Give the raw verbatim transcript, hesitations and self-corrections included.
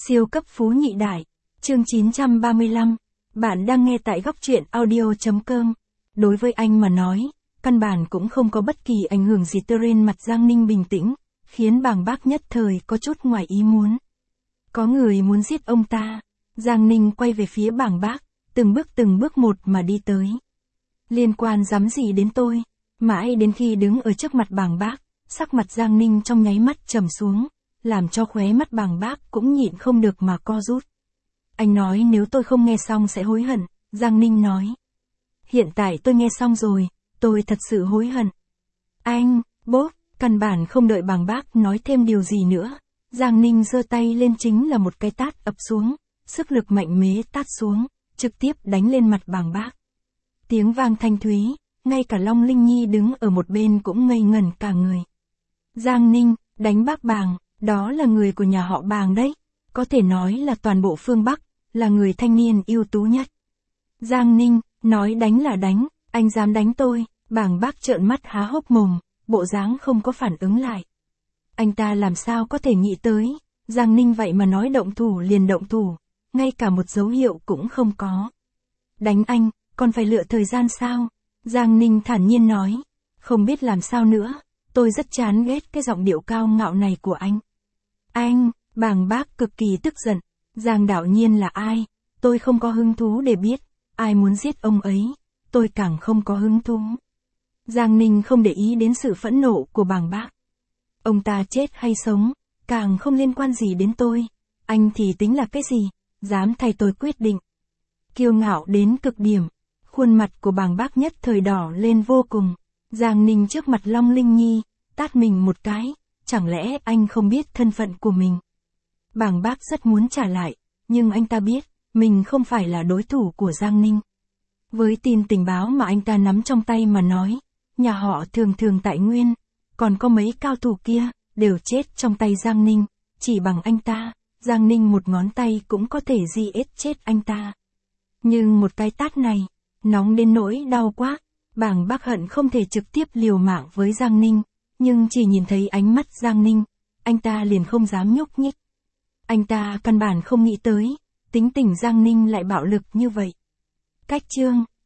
Siêu cấp phú nhị đại. Chương chín trăm ba mươi lăm. Bạn đang nghe tại góc truyện audio chấm com. Đối với anh mà nói, căn bản cũng không có bất kỳ ảnh hưởng gì trên mặt Giang Ninh bình tĩnh, khiến bàng bác nhất thời có chút ngoài ý muốn. Có người muốn giết ông ta. Giang Ninh quay về phía bàng bác, từng bước từng bước một mà đi tới. Liên quan dám gì đến tôi? Mãi đến khi đứng ở trước mặt bàng bác, sắc mặt Giang Ninh trong nháy mắt trầm xuống, làm cho khóe mắt bàng bác cũng nhịn không được mà co rút. Anh nói nếu tôi không nghe xong sẽ hối hận, Giang Ninh nói. Hiện tại tôi nghe xong rồi, tôi thật sự hối hận. Anh, bốp, căn bản không đợi bàng bác nói thêm điều gì nữa. Giang Ninh giơ tay lên chính là một cái tát ập xuống, sức lực mạnh mẽ tát xuống, trực tiếp đánh lên mặt bàng bác. Tiếng vang thanh thúy, ngay cả Long Linh Nhi đứng ở một bên cũng ngây ngẩn cả người. Giang Ninh, đánh bác Bàng, đó là người của nhà họ Bàng đấy, có thể nói là toàn bộ phương Bắc, là người thanh niên ưu tú nhất. Giang Ninh, nói đánh là đánh, anh dám đánh tôi, Bàng bác trợn mắt há hốc mồm, bộ dáng không có phản ứng lại. Anh ta làm sao có thể nghĩ tới, Giang Ninh vậy mà nói động thủ liền động thủ, ngay cả một dấu hiệu cũng không có. Đánh anh, còn phải lựa thời gian sao? Giang Ninh thản nhiên nói, không biết làm sao nữa, tôi rất chán ghét cái giọng điệu cao ngạo này của anh. Anh, bàng bác cực kỳ tức giận, Giang đạo nhiên là ai? Tôi không có hứng thú để biết, ai muốn giết ông ấy, tôi càng không có hứng thú. Giang Ninh không để ý đến sự phẫn nộ của bàng bác. Ông ta chết hay sống, càng không liên quan gì đến tôi, anh thì tính là cái gì, dám thay tôi quyết định. Kiêu ngạo đến cực điểm, khuôn mặt của bàng bác nhất thời đỏ lên vô cùng. Giang Ninh trước mặt Long Linh Nhi, tát mình một cái, chẳng lẽ anh không biết thân phận của mình. Bàng bác rất muốn trả lại, nhưng anh ta biết, mình không phải là đối thủ của Giang Ninh. Với tin tình báo mà anh ta nắm trong tay mà nói, nhà họ thường thường tại Nguyên, còn có mấy cao thủ kia, đều chết trong tay Giang Ninh, chỉ bằng anh ta, Giang Ninh một ngón tay cũng có thể di ết chết anh ta. Nhưng một cái tát này, nóng đến nỗi đau quá, bàng bác hận không thể trực tiếp liều mạng với Giang Ninh, nhưng chỉ nhìn thấy ánh mắt Giang Ninh, anh ta liền không dám nhúc nhích. Anh ta căn bản không nghĩ tới, tính tình Giang Ninh lại bạo lực như vậy. Cách chương